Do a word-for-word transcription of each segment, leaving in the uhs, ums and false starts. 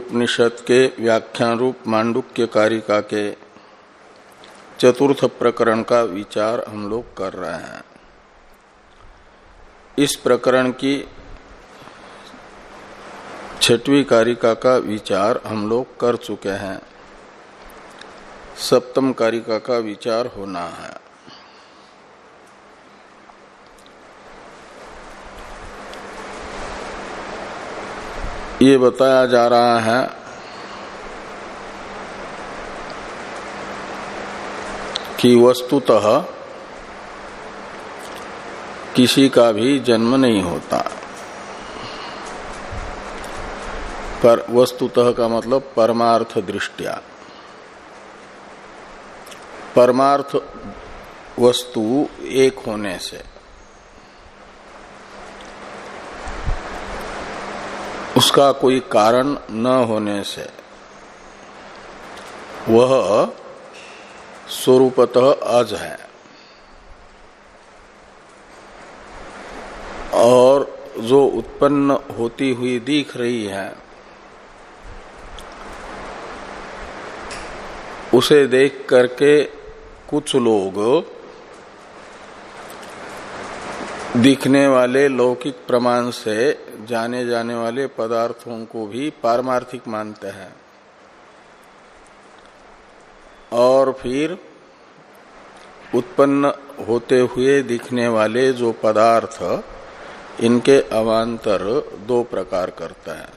उपनिषद के व्याख्यान रूप मांडुक्य कारिका के चतुर्थ प्रकरण का विचार हम लोग कर रहे हैं। इस प्रकरण की छठवीं कारिका का विचार हम लोग कर चुके हैं। सप्तम कारिका का विचार होना है। ये बताया जा रहा है कि वस्तुतः किसी का भी जन्म नहीं होता। पर वस्तुतः का मतलब परमार्थ दृष्टया। परमार्थ वस्तु एक होने से, उसका कोई कारण न होने से वह स्वरूपतः अज है और जो उत्पन्न होती हुई दिख रही है उसे देख करके कुछ लोग दिखने वाले लौकिक प्रमाण से जाने जाने वाले पदार्थों को भी पारमार्थिक मानते हैं और फिर उत्पन्न होते हुए दिखने वाले जो पदार्थ इनके अवान्तर दो प्रकार करते हैं।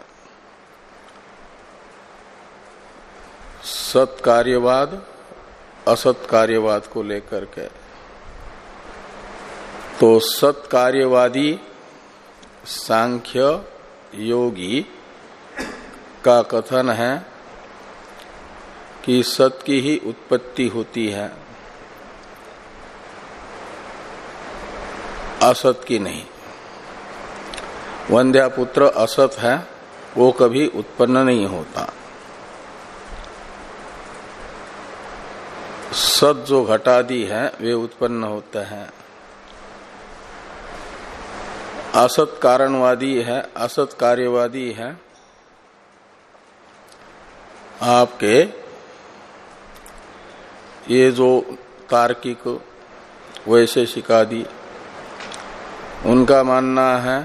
सत्कार्यवाद असत कार्यवाद को लेकर के। तो सत्कार्यवादी सांख्य योगी का कथन है कि सत की ही उत्पत्ति होती है, असत की नहीं। वंध्यापुत्र असत है, वो कभी उत्पन्न नहीं होता। सत जो घटादि है वे उत्पन्न होते हैं। असत कारणवादी है, असत कार्यवादी है। आपके ये जो तार्किक वैशेषिक आदि, उनका मानना है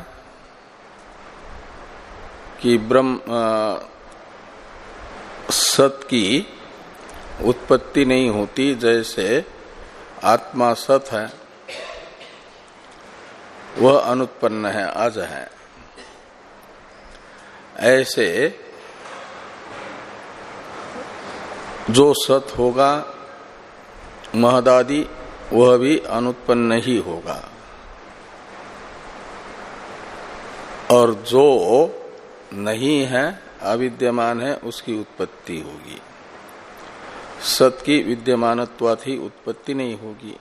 कि ब्रह्म सत की उत्पत्ति नहीं होती, जैसे आत्मा सत है वह अनुत्पन्न है, अज है। ऐसे जो सत होगा महदादि वह भी अनुत्पन्न ही होगा और जो नहीं है अविद्यमान है उसकी उत्पत्ति होगी। सत की विद्यमानत्वात् ही उत्पत्ति नहीं होगी।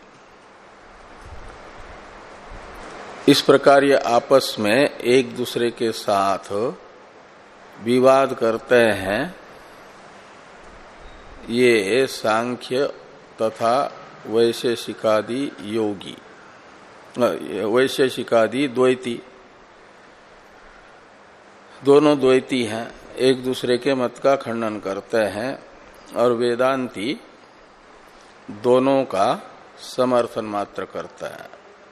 इस प्रकार ये आपस में एक दूसरे के साथ विवाद करते हैं। ये सांख्य तथा वैशेषिकादि योगी, वैशेषिकादि द्वैती, दोनों द्वैती हैं, एक दूसरे के मत का खंडन करते हैं और वेदांती दोनों का समर्थन मात्र करता है।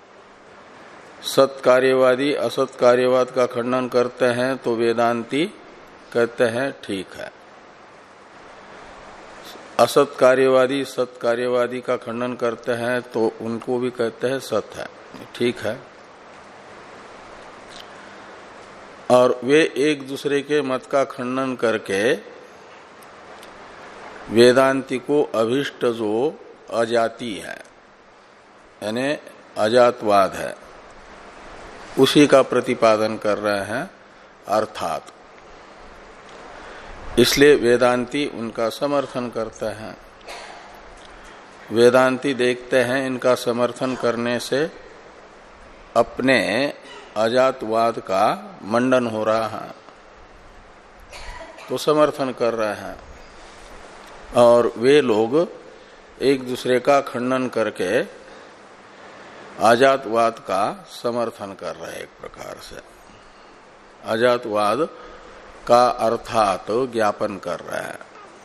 सत्कार्यवादी असत कार्यवाद का खंडन करते हैं तो वेदांती कहते हैं ठीक है। असत कार्यवादी सत कार्यवादी का खंडन करते हैं तो उनको भी कहते हैं सत है, ठीक है। और वे एक दूसरे के मत का खंडन करके वेदांती को अभिष्ट जो अजाति है यानी अजातवाद है उसी का प्रतिपादन कर रहे हैं। अर्थात इसलिए वेदांती उनका समर्थन करते हैं। वेदांती देखते हैं इनका समर्थन करने से अपने अजातवाद का मंडन हो रहा है तो समर्थन कर रहे हैं और वे लोग एक दूसरे का खंडन करके अजातवाद का समर्थन कर रहे हैं। एक प्रकार से अजातवाद का अर्थात ज्ञापन कर रहा है।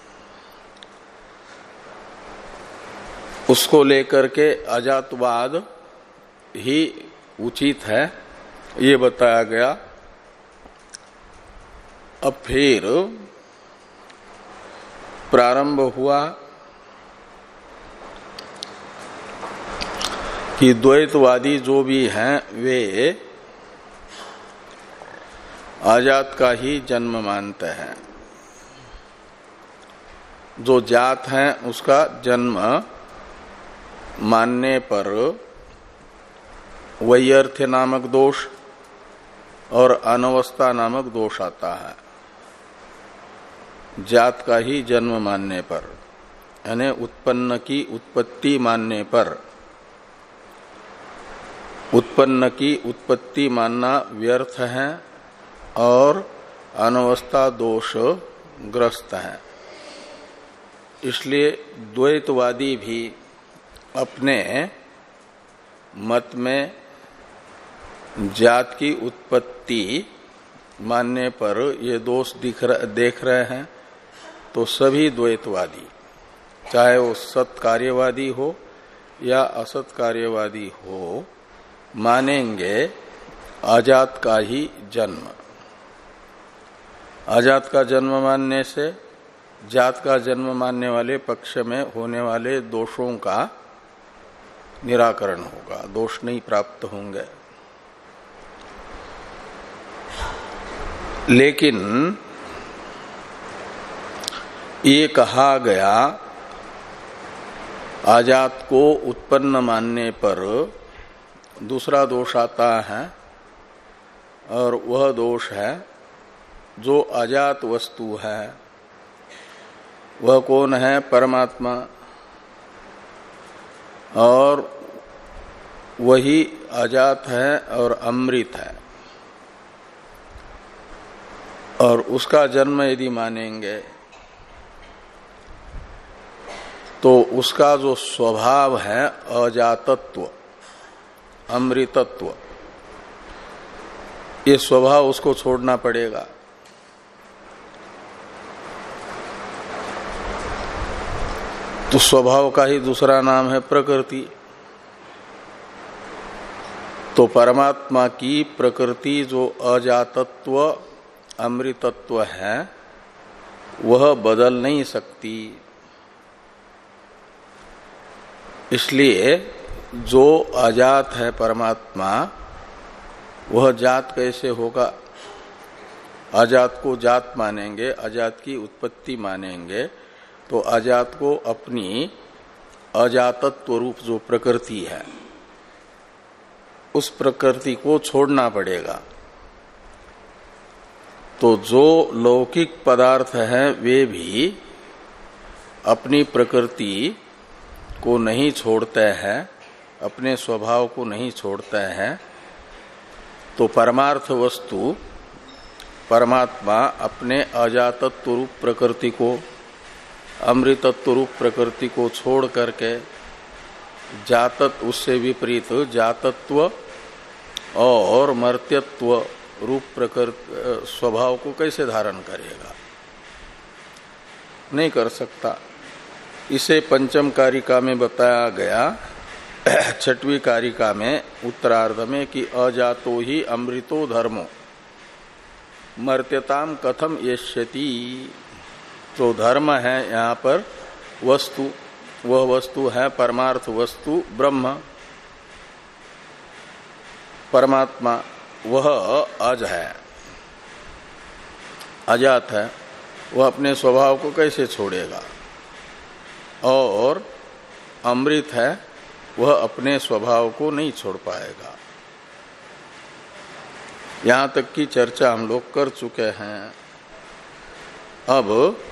उसको लेकर के अजातवाद ही उचित है, ये बताया गया। अब फिर प्रारंभ हुआ कि द्वैतवादी जो भी हैं वे अजात का ही जन्म मानते हैं। जो जात है उसका जन्म मानने पर वैयर्थ्य नामक दोष और अनवस्था नामक दोष आता है। जात का ही जन्म मानने पर, यानी उत्पन्न की उत्पत्ति मानने पर, उत्पन्न की उत्पत्ति मानना व्यर्थ है और अनवस्था दोष ग्रस्त है। इसलिए द्वैतवादी भी अपने मत में जात की उत्पत्ति मानने पर ये दोष दिख रह, देख रहे हैं, तो सभी द्वैतवादी, चाहे वो सत कार्यवादी हो या असत कार्यवादी हो, मानेंगे अजात का ही जन्म। अजात का जन्म मानने से जात का जन्म मानने वाले पक्ष में होने वाले दोषों का निराकरण होगा, दोष नहीं प्राप्त होंगे। लेकिन ये कहा गया अजात को उत्पन्न मानने पर दूसरा दोष आता है, और वह दोष है जो अजात वस्तु है वह कौन है? परमात्मा। और वही अजात है और अमृत है, और उसका जन्म यदि मानेंगे तो उसका जो स्वभाव है अजातत्व, अमृतत्व, ये स्वभाव उसको छोड़ना पड़ेगा। तो स्वभाव का ही दूसरा नाम है प्रकृति। तो परमात्मा की प्रकृति जो अजातत्व अमृतत्व है वह बदल नहीं सकती। इसलिए जो अजात है परमात्मा वह जात कैसे होगा? अजात को जात मानेंगे, अजात की उत्पत्ति मानेंगे, तो अजात को अपनी अजातत्व रूप जो प्रकृति है उस प्रकृति को छोड़ना पड़ेगा। तो जो लौकिक पदार्थ है वे भी अपनी प्रकृति को नहीं छोड़ते हैं, अपने स्वभाव को नहीं छोड़ते हैं। तो परमार्थ वस्तु परमात्मा अपने अजातत्व रूप प्रकृति को, अमृतत्व रूप प्रकृति को छोड़ करके जातत्व, उससे विपरीत जातत्व और मर्त्यत्व रूप प्रकृति स्वभाव को कैसे धारण करेगा? नहीं कर सकता। इसे पंचम कारिका में बताया गया, छठवीं कारिका में उत्तरार्ध में, कि अजातो ही अमृतो धर्मो मर्त्यताम कथम यश्यति। तो धर्म है यहाँ पर वस्तु, वह वस्तु है परमार्थ वस्तु ब्रह्म, परमात्मा, वह अज है, अजात है, वह अपने स्वभाव को कैसे छोड़ेगा? और अमृत है, वह अपने स्वभाव को नहीं छोड़ पाएगा। यहां तक की चर्चा हम लोग कर चुके हैं। अब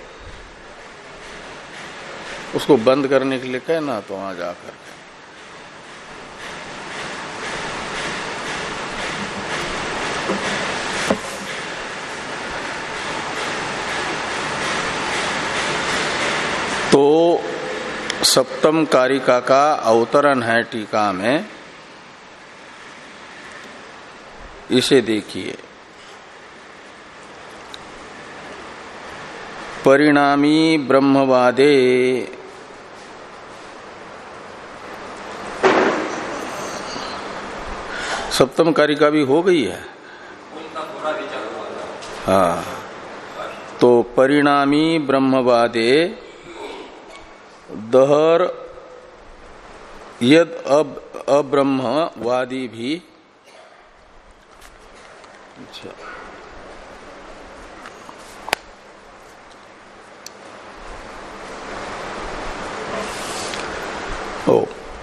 उसको बंद करने के लिए कहना तो वहां जाकर के तो सप्तम कारिका का अवतरण है टीका में, इसे देखिए। परिणामी ब्रह्मवादे सप्तम कारिका भी हो गई है। हाँ, तो परिणामी ब्रह्मवादे दहर यद अब अब्रह्मवादी भी अच्छा ओ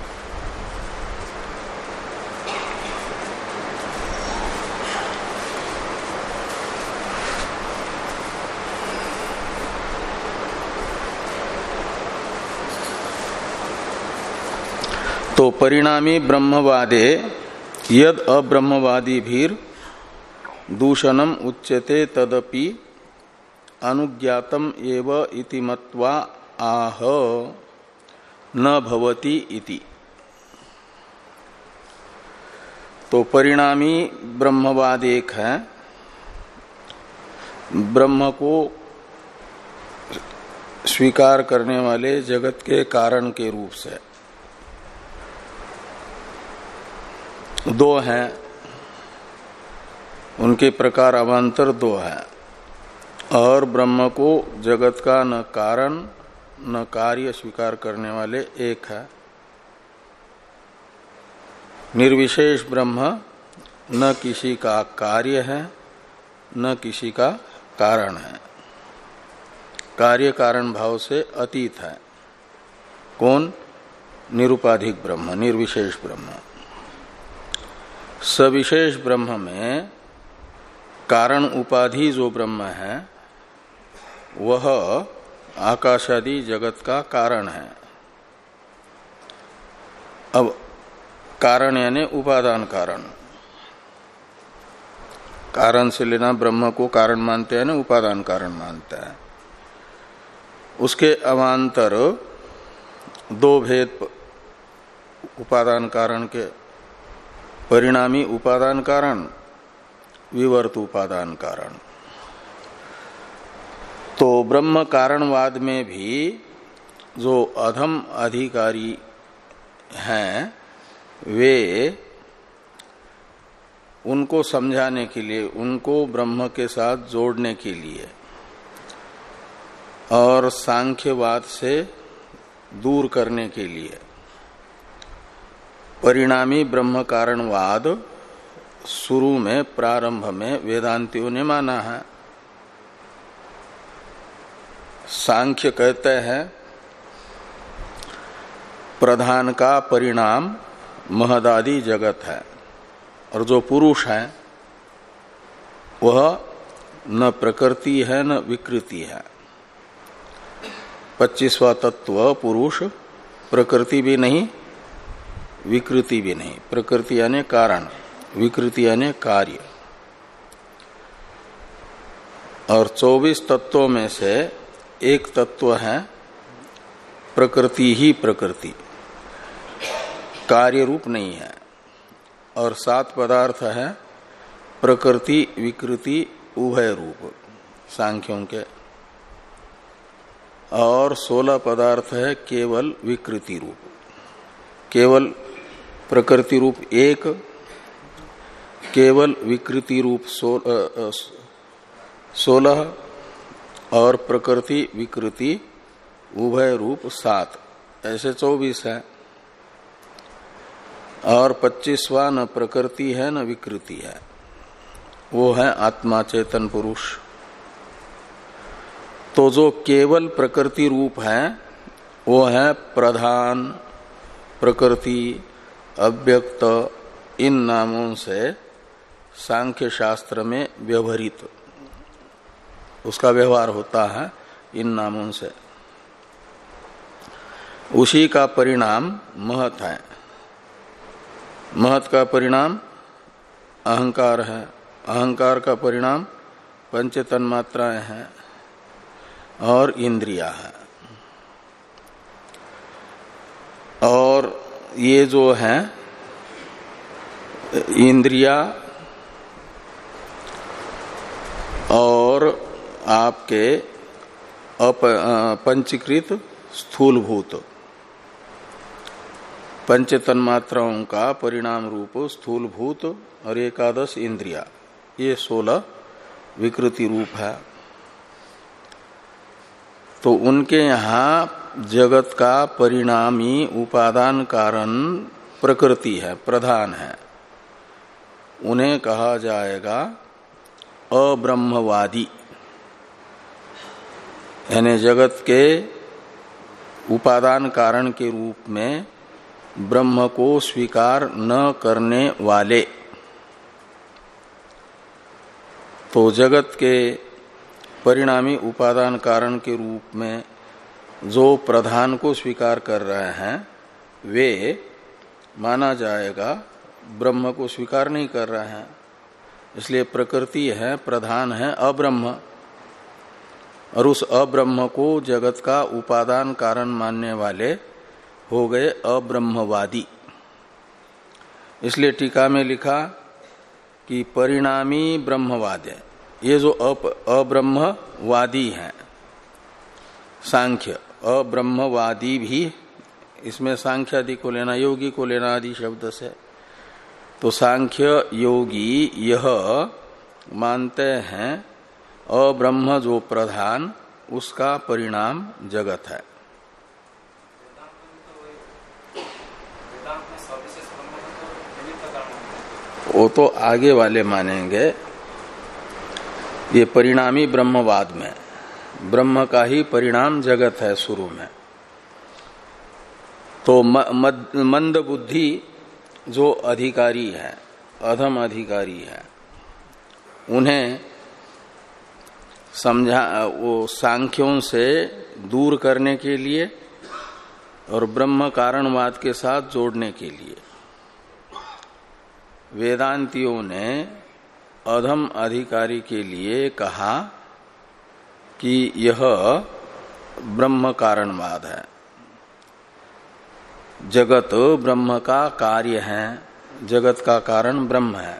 तो परिणामी ब्रह्मवादे यद अब्रह्मवादी भीर दूषणम उच्यते तदपि अनुज्ञातम एव इति मत्वा आह न भवति इति। तो परिणामी ब्रह्मवाद एक है, ब्रह्म को स्वीकार करने वाले जगत के कारण के रूप से। दो हैं, उनके प्रकार अवान्तर दो हैं, और ब्रह्म को जगत का न कारण न कार्य स्वीकार करने वाले एक है। निर्विशेष ब्रह्म न किसी का कार्य है न किसी का कारण है, कार्य कारण भाव से अतीत है। कौन? निरुपाधिक ब्रह्म, निर्विशेष ब्रह्म। सविशेष ब्रह्म में कारण उपाधि जो ब्रह्म है वह आकाशादि जगत का कारण है। अब कारण यानी उपादान कारण, कारण से लेना ब्रह्म को कारण मानते हैं ना, उपादान कारण मानते हैं। उसके अवान्तर दो भेद उपादान कारण के, परिणामी उपादान कारण, विवर्त उपादान कारण। तो ब्रह्म कारणवाद में भी जो अधम अधिकारी हैं वे उनको समझाने के लिए, उनको ब्रह्म के साथ जोड़ने के लिए और सांख्यवाद से दूर करने के लिए परिणामी ब्रह्म कारणवाद शुरू में, प्रारंभ में वेदांतियों ने माना है। सांख्य कहते हैं प्रधान का परिणाम महदादि जगत है, और जो पुरुष है वह न प्रकृति है न विकृति है। पच्चीसवां तत्व पुरुष, प्रकृति भी नहीं विकृति भी नहीं। प्रकृति यानी कारण, विकृति यानी कार्य। और चौबीस तत्वों में से एक तत्व है प्रकृति ही प्रकृति, कार्य रूप नहीं है। और सात पदार्थ है प्रकृति विकृति उभय रूप सांख्यों के, और सोलह पदार्थ है केवल विकृति रूप। केवल प्रकृति रूप एक, केवल विकृति रूप सोलह, और प्रकृति विकृति उभय रूप सात, ऐसे चौबीस है। और पच्चीसवां न प्रकृति है न विकृति है, वो है आत्मा चेतन पुरुष। तो जो केवल प्रकृति रूप है वो है प्रधान, प्रकृति, अव्यक्त, इन नामों से सांख्य शास्त्र में व्यवहरित, उसका व्यवहार होता है इन नामों से। उसी का परिणाम महत है। महत का परिणाम अहंकार है, अहंकार का परिणाम पंच तन्मात्राएं हैं और इंद्रिया है। और ये जो है इंद्रिया और आपके अप पंचीकृत स्थूलभूत, पंच तन्मात्राओं का परिणाम रूप स्थूलभूत और एकादश इंद्रिया, ये सोलह विकृति रूप है। तो उनके यहाँ जगत का परिणामी उपादान कारण प्रकृति है, प्रधान है। उन्हें कहा जाएगा अब्रह्मवादी, यानी जगत के उपादान कारण के रूप में ब्रह्म को स्वीकार न करने वाले। तो जगत के परिणामी उपादान कारण के रूप में जो प्रधान को स्वीकार कर रहे हैं वे माना जाएगा ब्रह्म को स्वीकार नहीं कर रहे हैं। इसलिए प्रकृति है, प्रधान है अब्रह्म, और उस अब्रह्म को जगत का उपादान कारण मानने वाले हो गए अब्रह्मवादी। इसलिए टीका में लिखा कि परिणामी ब्रह्मवाद है। ये जो अब्रह्मवादी हैं, सांख्य अब्रह्मवादी भी, इसमें सांख्य आदि को लेना, योगी को लेना आदि शब्द से। तो सांख्य योगी यह मानते हैं अब्रह्म जो प्रधान, उसका परिणाम जगत है। वो तो आगे वाले मानेंगे। ये परिणामी ब्रह्मवाद में ब्रह्म का ही परिणाम जगत है शुरू में। तो मंद बुद्धि जो अधिकारी है, अधम अधिकारी है, उन्हें समझा, वो सांख्यों से दूर करने के लिए और ब्रह्म कारणवाद के साथ जोड़ने के लिए वेदांतियों ने अधम अधिकारी के लिए कहा कि यह ब्रह्म कारणवाद है, जगत ब्रह्म का कार्य है, जगत का कारण ब्रह्म है।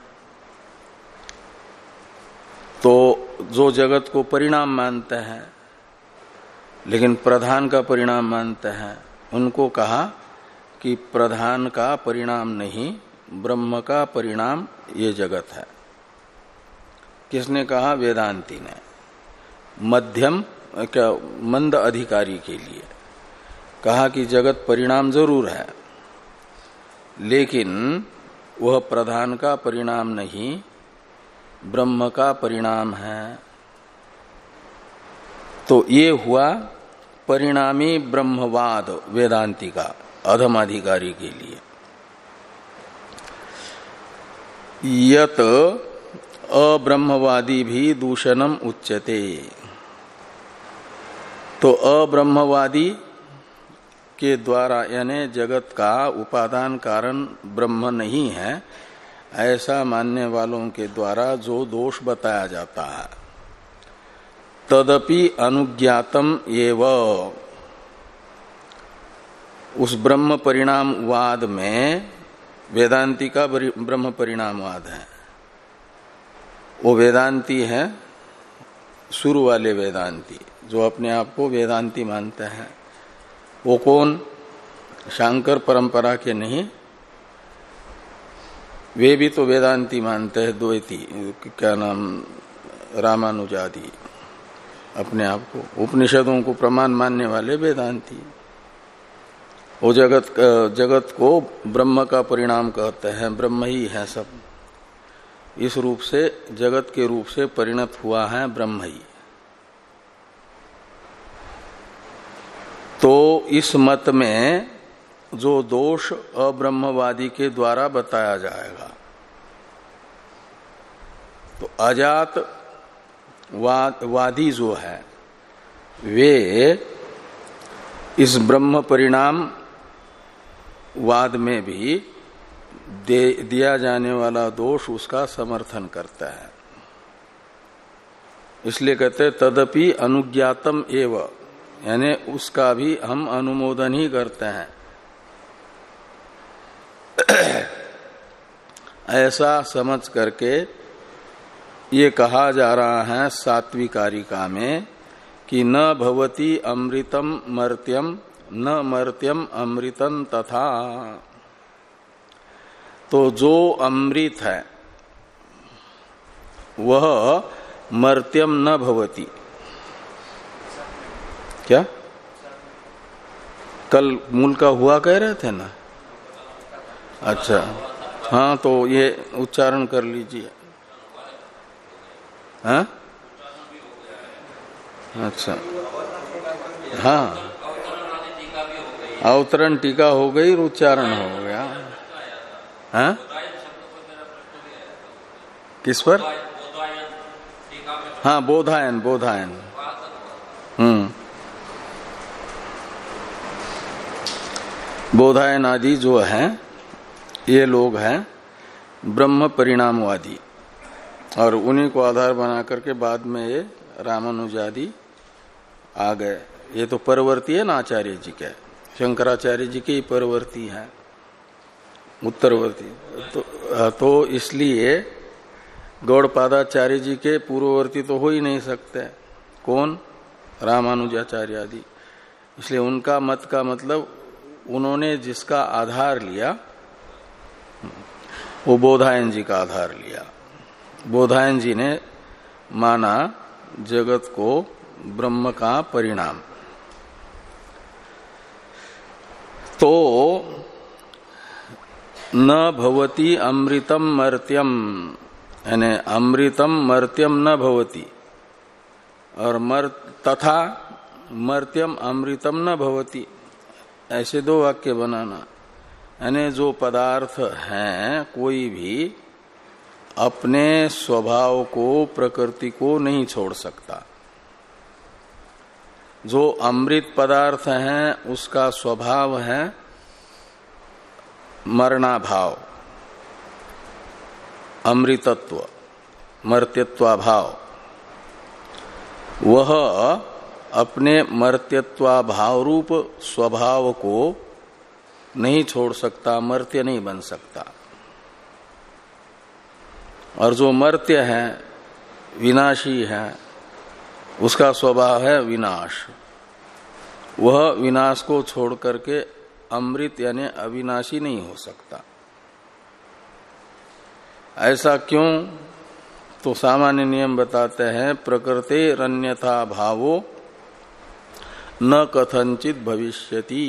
तो जो जगत को परिणाम मानते हैं लेकिन प्रधान का परिणाम मानते हैं, उनको कहा कि प्रधान का परिणाम नहीं, ब्रह्म का परिणाम ये जगत है। किसने कहा? वेदांती ने। मध्यम क्या मंद अधिकारी के लिए कहा कि जगत परिणाम जरूर है लेकिन वह प्रधान का परिणाम नहीं, ब्रह्म का परिणाम है। तो ये हुआ परिणामी ब्रह्मवाद वेदांती का, अधम अधिकारी के लिए। यत अब्रह्मवादी भी दूषणम उच्यते। तो अब्रह्मवादी के द्वारा, यानी जगत का उपादान कारण ब्रह्म नहीं है, ऐसा मानने वालों के द्वारा जो दोष बताया जाता है, तदपि अनुज्ञातम एव, उस ब्रह्म परिणामवाद में वेदांती का ब्रह्म परिणामवाद है। वो वेदांती है, शुरू वाले वेदांती जो अपने आप को वेदांती मानते हैं। वो कौन? शांकर परंपरा के नहीं, वे भी तो वेदांती मानते हैं, द्वैती, क्या नाम, रामानुजादी, अपने आप को उपनिषदों को प्रमाण मानने वाले वेदांती। वो जगत जगत को ब्रह्म का परिणाम कहते हैं, ब्रह्म ही है सब। इस रूप से जगत के रूप से परिणत हुआ है ब्रह्म ही। तो इस मत में जो दोष अब्रह्मवादी के द्वारा बताया जाएगा, तो अजात वाद, वादी जो है वे इस ब्रह्म परिणाम वाद में भी दे, दिया जाने वाला दोष उसका समर्थन करता है। इसलिए कहते हैं तदपि अनुज्ञातम एव, यानी उसका भी हम अनुमोदन ही करते हैं। ऐसा समझ करके ये कहा जा रहा है सात्विकारिका में कि न भवति अमृतम मर्त्यम न मर्त्यम अमृतम तथा। तो जो अमृत है वह मर्त्यम न भवति। क्या कल मूल का हुआ कह रहे थे ना? अच्छा, हाँ, तो ये उच्चारण कर लीजिए। हाँ, अच्छा, हाँ, अवतरण टीका हो गई, उच्चारण हो गया। हाँ, किस पर? हाँ, बोधायन, बोधायन। हम्म, बोधायन आदि जो हैं ये लोग हैं ब्रह्म परिणामवादी, और उन्हीं को आधार बना करके बाद में ये रामानुजादि आ गए। ये तो परवर्ती है ना आचार्य जी के, शंकराचार्य जी के ही परवर्ती हैं, उत्तरवर्ती। तो, तो इसलिए गौड़पादाचार्य जी के पूर्ववर्ती तो हो ही नहीं सकते। कौन? रामानुजाचार्य आदि। इसलिए उनका मत का मतलब उन्होंने जिसका आधार लिया वो बोधायन जी का आधार लिया। बोधायन जी ने माना जगत को ब्रह्म का परिणाम। तो न भवति अमृतम मर्त्यम, यानी अमृतम मर्त्यम न भवति, और मर तथा मर्त्यम अमृतम न भवति, ऐसे दो वाक्य बनाना। यानी जो पदार्थ हैं कोई भी अपने स्वभाव को, प्रकृति को नहीं छोड़ सकता। जो अमृत पदार्थ हैं उसका स्वभाव है मरना भाव, अमृतत्व, मर्त्यत्वा भाव। वह अपने मर्त्यत्वा भाव रूप स्वभाव को नहीं छोड़ सकता, मर्त्य नहीं बन सकता। और जो मर्त्य है, विनाशी है, उसका स्वभाव है विनाश। वह विनाश को छोड़ करके अमृत यानी अविनाशी नहीं हो सकता। ऐसा क्यों? तो सामान्य नियम बताते हैं, प्रकृतेरन्यथा भावो न कथंचित भविष्यति।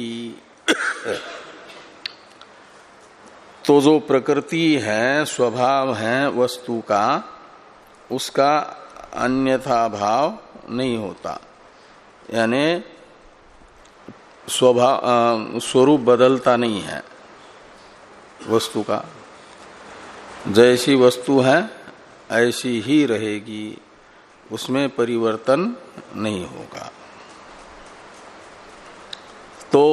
तो जो प्रकृति है, स्वभाव है वस्तु का, उसका अन्यथा भाव नहीं होता, यानी स्वभाव स्वरूप बदलता नहीं है वस्तु का। जैसी वस्तु है ऐसी ही रहेगी, उसमें परिवर्तन नहीं होगा। तो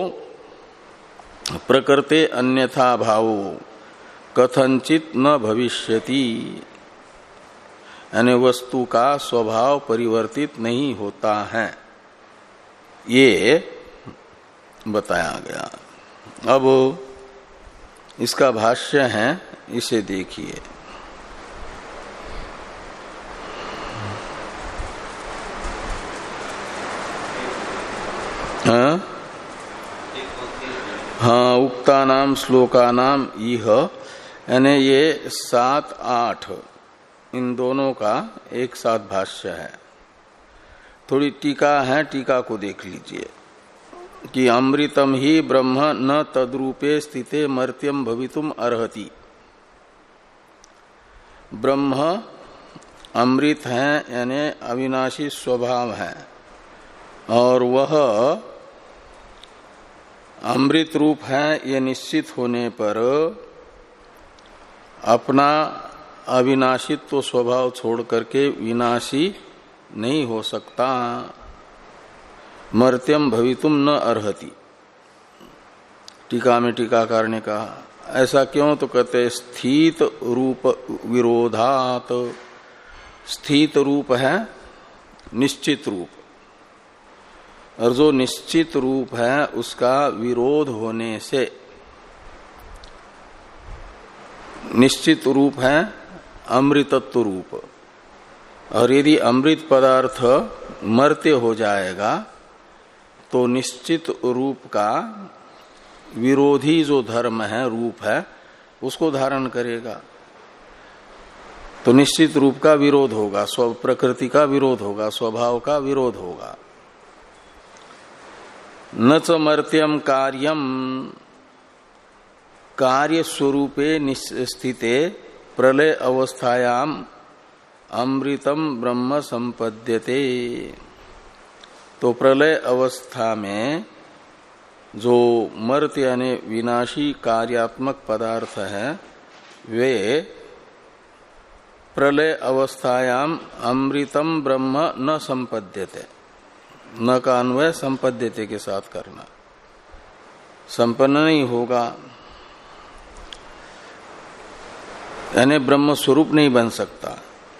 प्रकृते अन्यथा भावो कथंचित न भविष्यति, यानी वस्तु का स्वभाव परिवर्तित नहीं होता है, ये बताया गया। अब इसका भाष्य है, इसे देखिए। हाँ, हाँ, उक्ता नाम श्लोका नाम इह, यानी ये सात आठ इन दोनों का एक साथ भाष्य है। थोड़ी टीका है, टीका को देख लीजिए कि अमृतम ही ब्रह्म न तद्रूपे स्थिते मर्त्यम भवितुम अर्हति। ब्रह्म अमृत है यानी अविनाशी स्वभाव है, और वह अमृत रूप है ये निश्चित होने पर अपना अविनाशित्व स्वभाव छोड़ करके विनाशी नहीं हो सकता। मर्त्यम भवितुम न अर्हति। टीका में टीकाकार ने कहा ऐसा क्यों? तो कहते स्थित रूप विरोधात। स्थित रूप है निश्चित रूप, और जो निश्चित रूप है उसका विरोध होने से, निश्चित रूप है अमृतत्व रूप, और यदि अमृत पदार्थ मर्त्य हो जाएगा तो निश्चित रूप का विरोधी जो धर्म है, रूप है, उसको धारण करेगा। तो निश्चित रूप का विरोध होगा, स्व प्रकृति का विरोध होगा, स्वभाव का विरोध होगा। न च मर्त्यम कार्यम कार्य स्वरूपे स्थिते प्रलय अवस्थायाम अमृतम ब्रह्म संपद्यते। तो प्रलय अवस्था में जो मर्त्य यानी विनाशी कार्यात्मक पदार्थ है, वे प्रलय अवस्थायाम अमृतम ब्रह्म न संपद्यते। न का अन्वय संपद्यते के साथ करना, संपन्न नहीं होगा, यानी ब्रह्म स्वरूप नहीं बन सकता।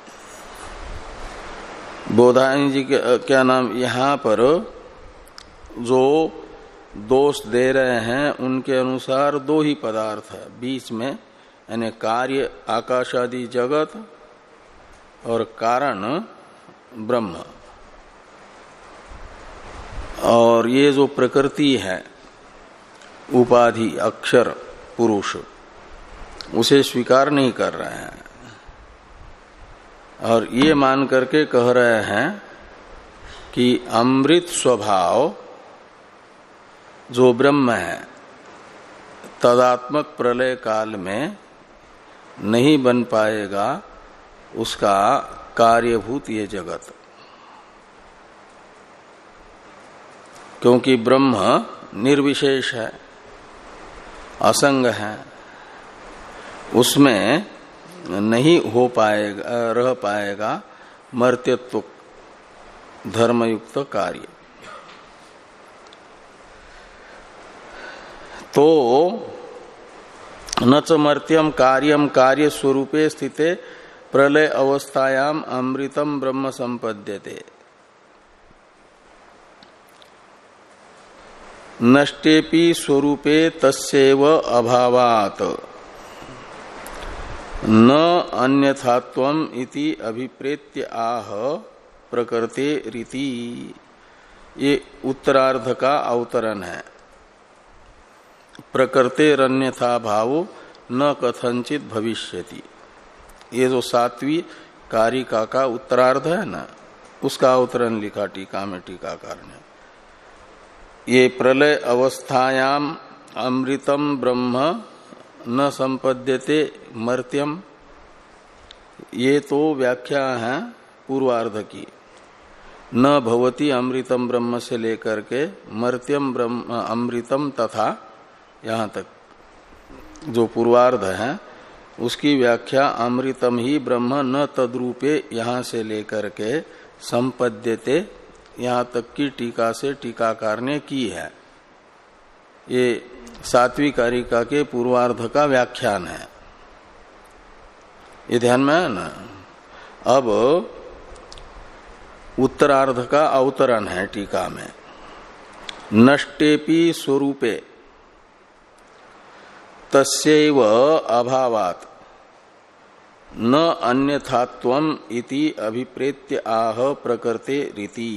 बोधायन जी के क्या नाम, यहां पर जो दोष दे रहे हैं उनके अनुसार दो ही पदार्थ है बीच में, यानी कार्य आकाश आदि जगत और कारण ब्रह्म। और ये जो प्रकृति है उपाधि अक्षर पुरुष, उसे स्वीकार नहीं कर रहे हैं और ये मान करके कह रहे हैं कि अमृत स्वभाव जो ब्रह्म है तदात्मक प्रलय काल में नहीं बन पाएगा, उसका कार्यभूत ये जगत, क्योंकि ब्रह्म निर्विशेष है, असंग है, उसमें नहीं हो पाएगा, रह पाएगा मर्त्यत्व धर्मयुक्त कार्य। तो न च मर्त्यम कार्यम कार्य स्वरूपे स्थिते प्रलय अवस्थायाम अमृतम ब्रह्म संपद्यते। नष्टेपि स्वरूपे तस्यैव अभावात् न अन्यथात्वम इति अभिप्रेत्य आह प्रकृते रीति। ये उत्तरार्ध का अवतरण है। प्रकृतेरन्यथा भावो न कथंचित भविष्यति, ये जो सातवीं कारिका का उत्तरार्ध है ना, उसका अवतरण लिखा टीका में टीकाकार ने। ये प्रलय अवस्थायाम अमृतम ब्रह्म न संपद्यते मर्त्यम, ये तो व्याख्या है पूर्वार्ध की। न भवति अमृतम ब्रह्म से लेकर के मर्त्यम ब्रह्म अमृतम तथा यहां तक जो पूर्वार्ध है उसकी व्याख्या अमृतम ही ब्रह्म न तद्रूपे यहां से लेकर के संपद्यते यहां तक की टीका से टीकाकार ने की है। ये सातवीं कारिका के पूर्वार्ध का व्याख्यान है, ये ध्यान में है ना। अब उत्तरार्ध का अवतरण है टीका में। नष्टेपि स्वरूपे तस्यैव अभावात् न अन्यथात्वम इति अभिप्रेत्य आह प्रकृते रीति।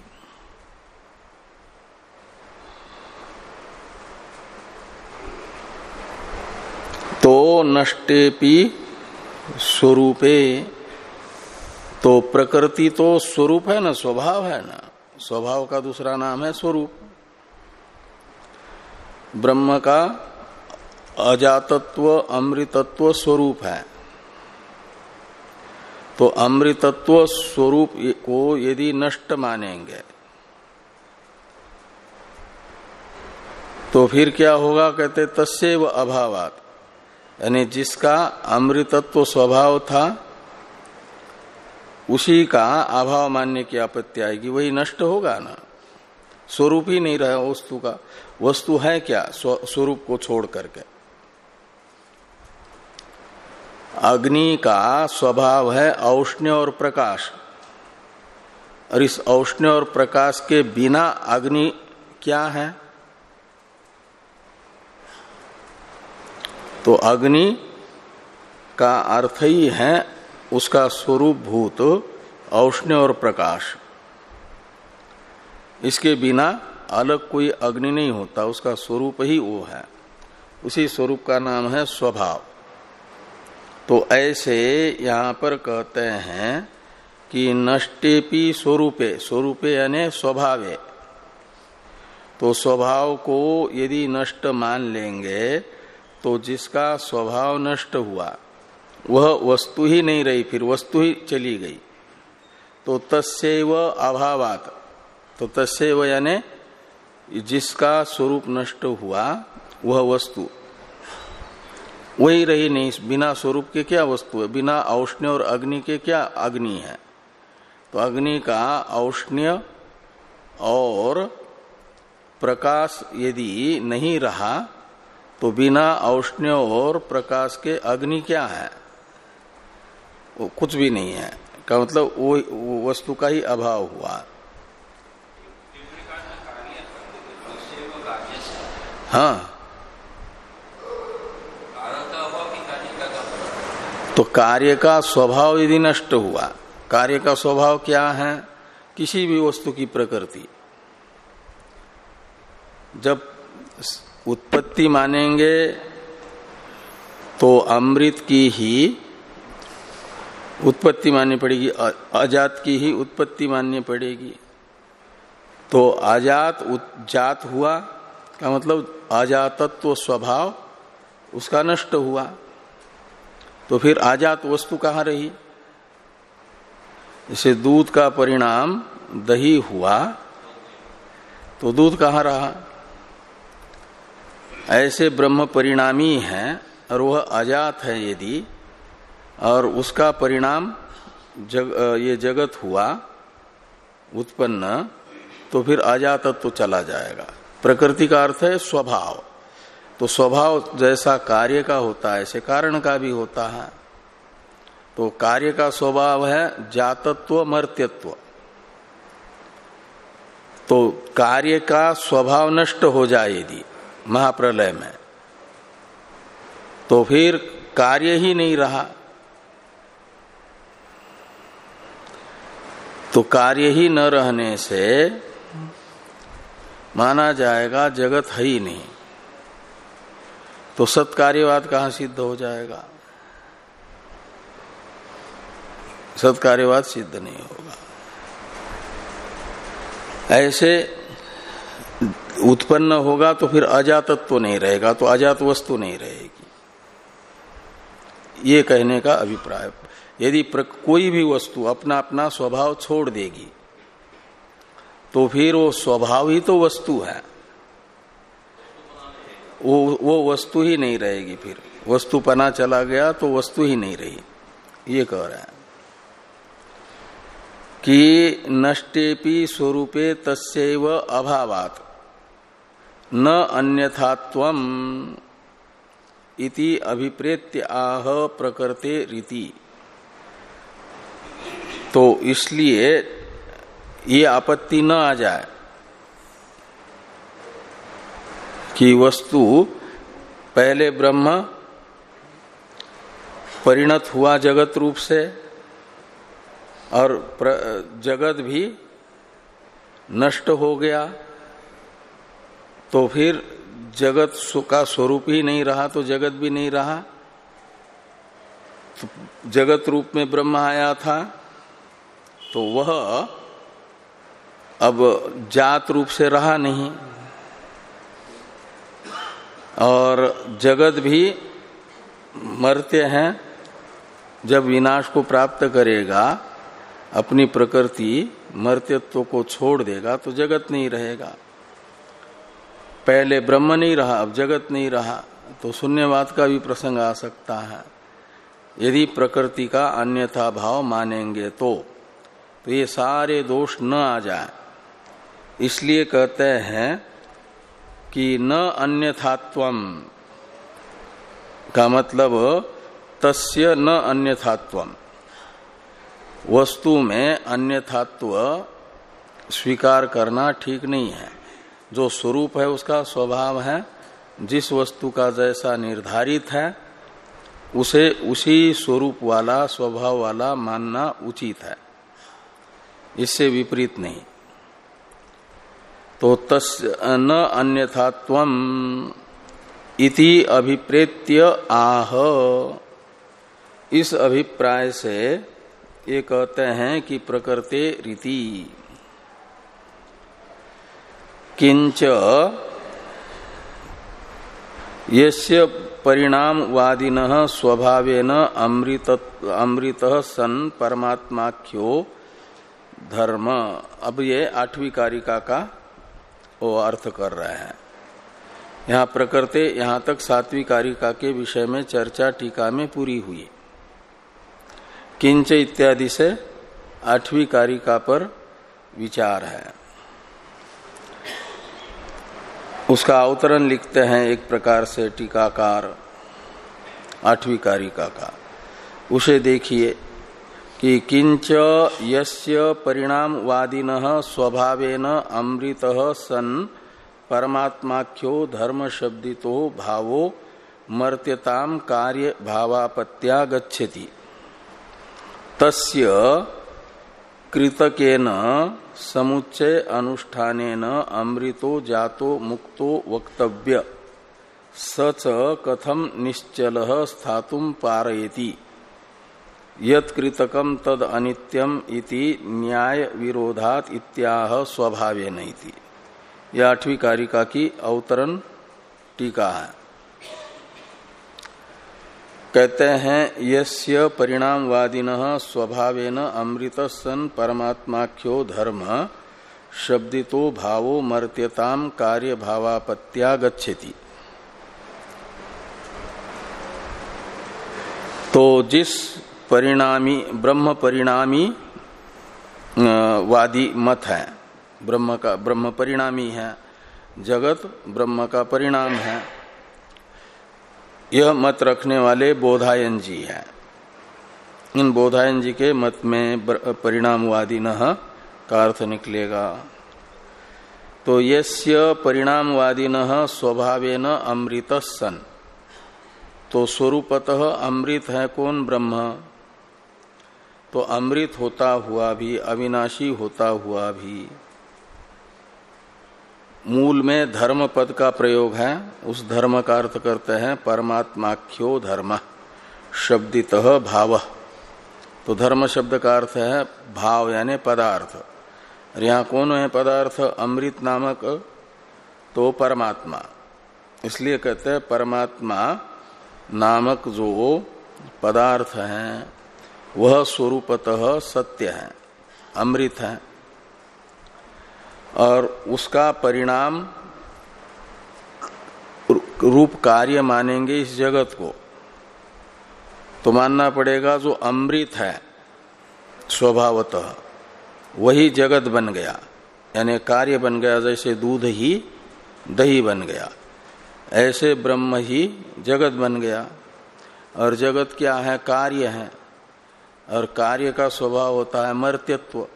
तो नष्टेपि स्वरूपे, तो प्रकृति तो स्वरूप है ना, स्वभाव है ना, स्वभाव का दूसरा नाम है स्वरूप। ब्रह्म का अजातत्व अमृतत्व स्वरूप है। तो अमृतत्व स्वरूप को यदि नष्ट मानेंगे तो फिर क्या होगा, कहते तस्यैव अभावात्, यानी जिसका अमृतत्व स्वभाव था उसी का अभाव मानने की आपत्ति आएगी, वही नष्ट होगा ना। स्वरूप ही नहीं रहा वस्तु का। वस्तु है क्या स्वरूप को छोड़ करके। अग्नि का स्वभाव है औष्ण्य और प्रकाश, और इस औष्ण्य और प्रकाश के बिना अग्नि क्या है? तो अग्नि का अर्थ ही है उसका स्वरूप भूत औष्ण्य और प्रकाश, इसके बिना अलग कोई अग्नि नहीं होता, उसका स्वरूप ही वो है, उसी स्वरूप का नाम है स्वभाव। तो ऐसे यहां पर कहते हैं कि नष्टेपि स्वरूपे, स्वरूपे यानी स्वभावे, तो स्वभाव को यदि नष्ट मान लेंगे तो जिसका स्वभाव नष्ट हुआ वह वस्तु ही नहीं रही, फिर वस्तु ही चली गई। तो तस्यैव अभावात्, तो तस्यैव यानी जिसका स्वरूप नष्ट हुआ वह वस्तु वही रही नहीं। बिना स्वरूप के क्या वस्तु है, बिना औष्ण्य और अग्नि के क्या अग्नि है। तो अग्नि का औष्ण्य और प्रकाश यदि नहीं रहा तो बिना औष्ण्य और प्रकाश के अग्नि क्या है, वो कुछ भी नहीं है का मतलब वो, वो वस्तु का ही अभाव हुआ। हाँ, तो कार्य का स्वभाव यदि नष्ट हुआ, कार्य का स्वभाव क्या है, किसी भी वस्तु की प्रकृति, जब उत्पत्ति मानेंगे तो अमृत की ही उत्पत्ति माननी पड़ेगी, अजात की ही उत्पत्ति माननी पड़ेगी। तो अजात जात हुआ का मतलब अजातत्व स्वभाव उसका नष्ट हुआ, तो फिर अजात वस्तु कहाँ रही। जैसे दूध का परिणाम दही हुआ तो दूध कहाँ रहा, ऐसे ब्रह्म परिणामी है और वह अजात है यदि, और उसका परिणाम जग, ये जगत हुआ उत्पन्न, तो फिर अजातत्व तो चला जाएगा। प्रकृति का अर्थ है स्वभाव, तो स्वभाव जैसा कार्य का होता है ऐसे कारण का भी होता है। तो कार्य का स्वभाव है जातत्व मर्त्यत्व, तो कार्य का स्वभाव नष्ट हो जाए यदि महाप्रलय में, तो फिर कार्य ही नहीं रहा। तो कार्य ही न रहने से माना जाएगा जगत है ही नहीं, तो सत्कार्यवाद कहां सिद्ध हो जाएगा, सत्कार्यवाद सिद्ध नहीं होगा। ऐसे उत्पन्न होगा तो फिर अजातत्व तो नहीं रहेगा, तो अजात वस्तु नहीं रहेगी, ये कहने का अभिप्राय। यदि कोई भी वस्तु अपना अपना स्वभाव छोड़ देगी तो फिर वो स्वभाव ही तो वस्तु है, वो वो वस्तु ही नहीं रहेगी, फिर वस्तुपना चला गया तो वस्तु ही नहीं रही। ये कह रहे हैं कि नष्टेपि स्वरूपे तस्यैव अभावात् न अन्यथात्वम इति अभिप्रेत्य आह प्रकृते रीति। तो इसलिए ये आपत्ति न आ जाए कि वस्तु पहले ब्रह्म परिणत हुआ जगत रूप से और जगत भी नष्ट हो गया, तो फिर जगत का स्वरूप ही नहीं रहा, तो जगत भी नहीं रहा। तो जगत रूप में ब्रह्म आया था तो वह अब जात रूप से रहा नहीं, और जगत भी मर्त्य हैं, जब विनाश को प्राप्त करेगा अपनी प्रकृति मर्त्यत्व को छोड़ देगा तो जगत नहीं रहेगा। पहले ब्रह्म नहीं रहा, अब जगत नहीं रहा, तो शून्यवाद का भी प्रसंग आ सकता है। यदि प्रकृति का अन्यथा भाव मानेंगे तो तो ये सारे दोष न आ जाए, इसलिए कहते हैं कि न अन्यथात्वम का मतलब तस्य न अन्यथात्वम, वस्तु में अन्यथात्व स्वीकार करना ठीक नहीं है। जो स्वरूप है उसका स्वभाव है, जिस वस्तु का जैसा निर्धारित है उसे उसी स्वरूप वाला स्वभाव वाला मानना उचित है। इससे विपरीत नहीं। तो तस् न अन्यथात्वम इति अभिप्रेत्य आह, इस अभिप्राय से ये कहते हैं कि प्रकृते रीति किंच यस्य परिणामवादिनः स्वभावेन अमृत अमृतः सन् परमात्माख्यो धर्म। अब ये आठवीं कारिका का वो अर्थ कर रहे हैं। यहाँ प्रकृते, यहाँ तक सातवीं कारिका के विषय में चर्चा टीका में पूरी हुई। किंच इत्यादि से आठवीं कारिका पर विचार है। उसका अवतरण लिखते हैं एक प्रकार से टीकाकार आठवीं कारिका का। उसे देखिए कि किंच यस्य परिणामवादिनः स्वभावेन अमृतः सन् परमात्माख्यो धर्म शब्दितो भावो मर्त्यताम कार्य भावापत्या गच्छति तस्य कृतकेन समुच्चय अनुष्ठानेन अमृतो जातो मुक्तो वक्तव्य सच कथम निश्चलः स्थातुम पारयति यत्कृतकम तद अनित्यम इति न्याय विरोधात इत्याह स्वभावेन इति। यह आठवीं कारिका की अवतरण टीका है। कहते हैं यस्य परिणामवादिनः स्वभावेन अमृतः सन् परमात्माख्यो धर्म शब्दितो भावो मर्त्यताम कार्य भावापत्या गच्छति। तो जिस परिणामी ब्रह्म परिणामी वादी मत है, ब्रह्म का ब्रह्म परिणामी है, जगत ब्रह्म का परिणाम है, यह मत रखने वाले बोधायन जी हैं। इन बोधायन जी के मत में परिणामवादिनः का अर्थ निकलेगा। तो यस्य परिणामवादिनः स्वभावेन अमृतः सन्, तो स्वरूपतः अमृत है कौन? ब्रह्म। तो अमृत होता हुआ भी, अविनाशी होता हुआ भी, मूल में धर्म पद का प्रयोग है। उस धर्म का अर्थ करते हैं परमात्माख्यो धर्म शब्दितः भाव। तो धर्म शब्द का अर्थ है भाव यानी पदार्थ। और यहाँ कौन है पदार्थ? अमृत नामक, तो परमात्मा। इसलिए कहते हैं परमात्मा नामक जो पदार्थ है वह स्वरूपतः सत्य है, अमृत है, और उसका परिणाम रूप कार्य मानेंगे इस जगत को, तो मानना पड़ेगा जो अमृत है स्वभावतः वही जगत बन गया, यानी कार्य बन गया। जैसे दूध ही दही बन गया, ऐसे ब्रह्म ही जगत बन गया। और जगत क्या है? कार्य है, और कार्य का स्वभाव होता है मर्त्यत्व।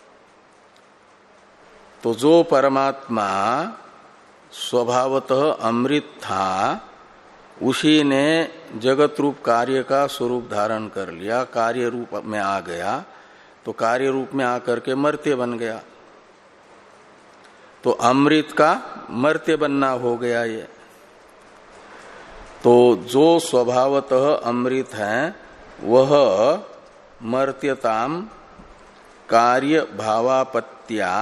तो जो परमात्मा स्वभावतः अमृत था, उसी ने जगत रूप कार्य का स्वरूप धारण कर लिया, कार्य रूप में आ गया, तो कार्य रूप में आकर के मर्त्य बन गया। तो अमृत का मर्त्य बनना हो गया ये। तो जो स्वभावतः अमृत है वह मर्त्यताम कार्य भावापत्या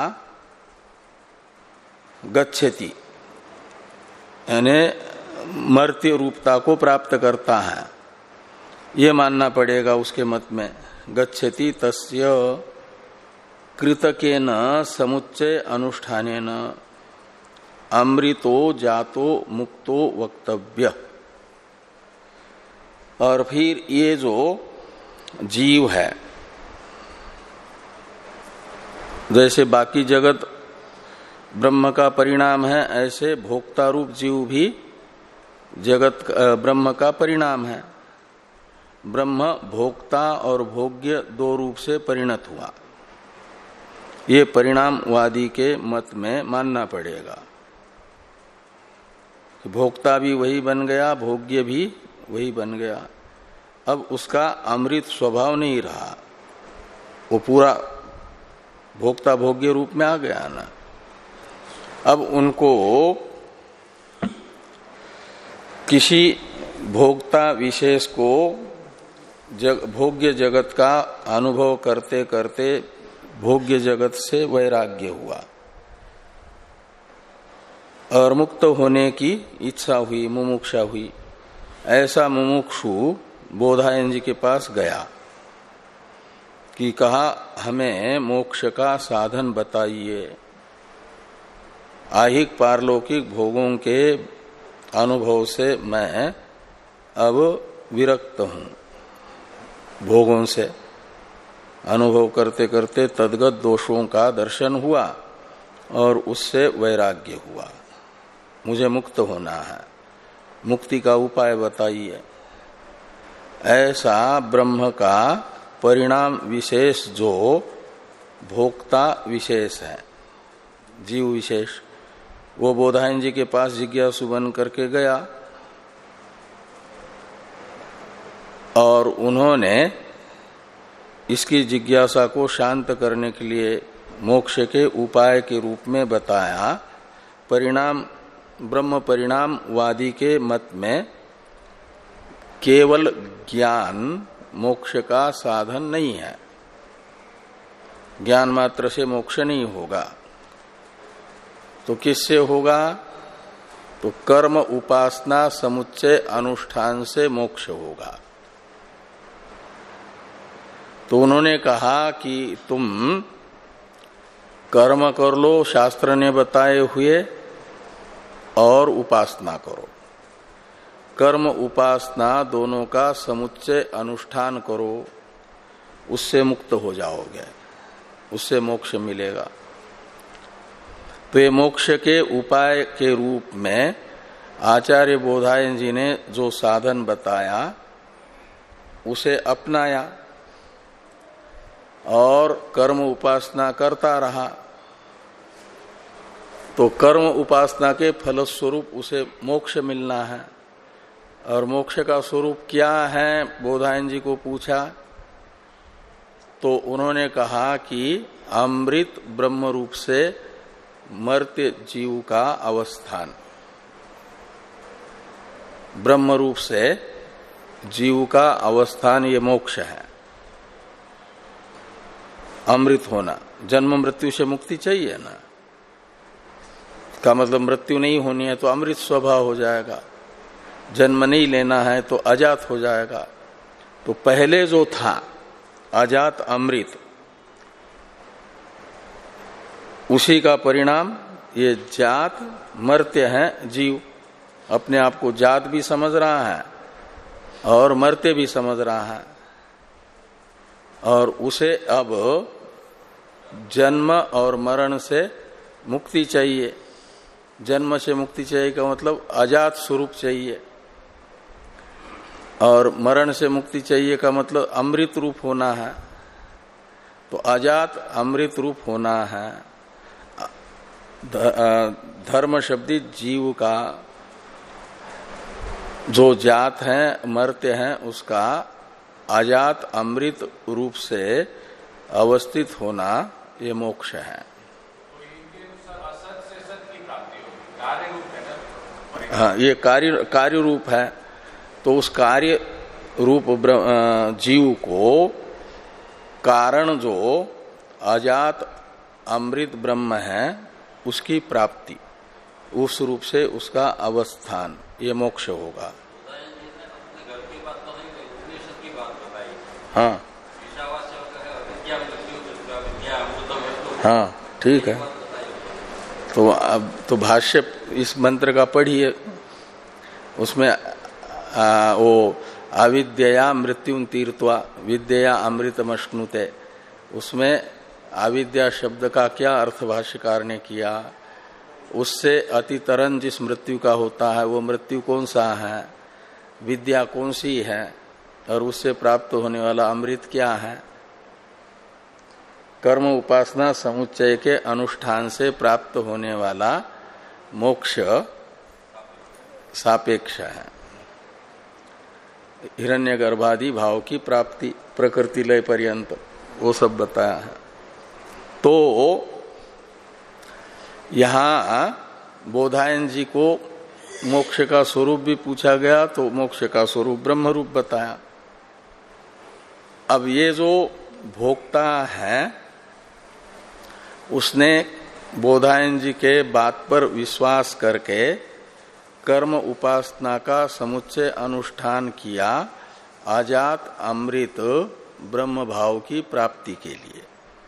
गच्छति, यानी मर्त्य रूपता को प्राप्त करता है, ये मानना पड़ेगा उसके मत में। गच्छति तस्य कृतकेन समुच्चय अनुष्ठानेन अमृतो जातो मुक्तो वक्तव्य। और फिर ये जो जीव है, जैसे बाकी जगत ब्रह्म का परिणाम है, ऐसे भोक्ता रूप जीव भी जगत ब्रह्म का परिणाम है। ब्रह्म भोक्ता और भोग्य दो रूप से परिणत हुआ, ये परिणामवादी के मत में मानना पड़ेगा। भोक्ता भी वही बन गया, भोग्य भी वही बन गया। अब उसका अमृत स्वभाव नहीं रहा, वो पूरा भोक्ता भोग्य रूप में आ गया ना। अब उनको किसी भोक्ता विशेष को जग, भोग्य जगत का अनुभव करते करते भोग्य जगत से वैराग्य हुआ और मुक्त होने की इच्छा हुई, मुमुक्षा हुई। ऐसा मुमुक्षु बोधायन जी के पास गया कि कहा हमें मोक्ष का साधन बताइए, आहिक पारलौकिक भोगों के अनुभव से मैं अब विरक्त हूं। भोगों से अनुभव करते करते तद्गत दोषों का दर्शन हुआ और उससे वैराग्य हुआ, मुझे मुक्त होना है, मुक्ति का उपाय बताइए। ऐसा ब्रह्म का परिणाम विशेष जो भोक्ता विशेष है, जीव विशेष, वो बोधायन जी के पास जिज्ञासु बन करके गया और उन्होंने इसकी जिज्ञासा को शांत करने के लिए मोक्ष के उपाय के रूप में बताया। परिणाम ब्रह्म परिणामवादी के मत में केवल ज्ञान मोक्ष का साधन नहीं है, ज्ञान मात्र से मोक्ष नहीं होगा। तो किससे होगा? तो कर्म उपासना समुच्चय अनुष्ठान से मोक्ष होगा। तो उन्होंने कहा कि तुम कर्म कर लो शास्त्र ने बताए हुए और उपासना करो, कर्म उपासना दोनों का समुच्चय अनुष्ठान करो, उससे मुक्त हो जाओगे, उससे मोक्ष मिलेगा। तो ये मोक्ष के उपाय के रूप में आचार्य बोधायन जी ने जो साधन बताया उसे अपनाया और कर्म उपासना करता रहा। तो कर्म उपासना के फलस्वरूप उसे मोक्ष मिलना है। और मोक्ष का स्वरूप क्या है, बोधायन जी को पूछा तो उन्होंने कहा कि अमृत ब्रह्म रूप से मर्त्य जीव का अवस्थान, ब्रह्म रूप से जीव का अवस्थान ये मोक्ष है। अमृत होना, जन्म मृत्यु से मुक्ति चाहिए ना, का मतलब मृत्यु नहीं होनी है तो अमृत स्वभाव हो जाएगा, जन्म नहीं लेना है तो अजात हो जाएगा। तो पहले जो था अजात अमृत, उसी का परिणाम ये जात मर्त्य है जीव, अपने आप को जात भी समझ रहा है और मर्त्य भी समझ रहा है, और उसे अब जन्म और मरण से मुक्ति चाहिए। जन्म से मुक्ति चाहिए का मतलब अजात स्वरूप चाहिए, और मरण से मुक्ति चाहिए का मतलब अमृत रूप होना है। तो अजात अमृत रूप होना है। धर्म शब्दी जीव का जो जात है मर्त्य है उसका अजात अमृत रूप से अवस्थित होना ये मोक्ष है। हाँ, ये कार्य कार्य रूप है। तो उस कार्य रूप जीव को कारण जो अजात अमृत ब्रह्म है उसकी प्राप्ति, उस रूप से उसका अवस्थान, ये मोक्ष होगा। हाँ हाँ ठीक है। तो अब तो भाष्य इस मंत्र का पढ़िए, उसमें आ, वो अविद्या मृत्युं तीर्त्वा विद्या अमृतमश्नुते, उसमें अविद्या शब्द का क्या अर्थ भाष्यकार ने किया, उससे अतितरन जिस मृत्यु का होता है वो मृत्यु कौन सा है, विद्या कौन सी है, और उससे प्राप्त होने वाला अमृत क्या है। कर्म उपासना समुच्चय के अनुष्ठान से प्राप्त होने वाला मोक्ष सापेक्ष है। हिरण्यगर्भादि भाव की प्राप्ति प्रकृति लय पर्यंत वो सब बताया है। तो यहां बोधायन जी को मोक्ष का स्वरूप भी पूछा गया, तो मोक्ष का स्वरूप ब्रह्म रूप बताया। अब ये जो भोक्ता है उसने बोधायन जी के बात पर विश्वास करके कर्म उपासना का समुच्चय अनुष्ठान किया आजात अमृत ब्रह्म भाव की प्राप्ति के लिए।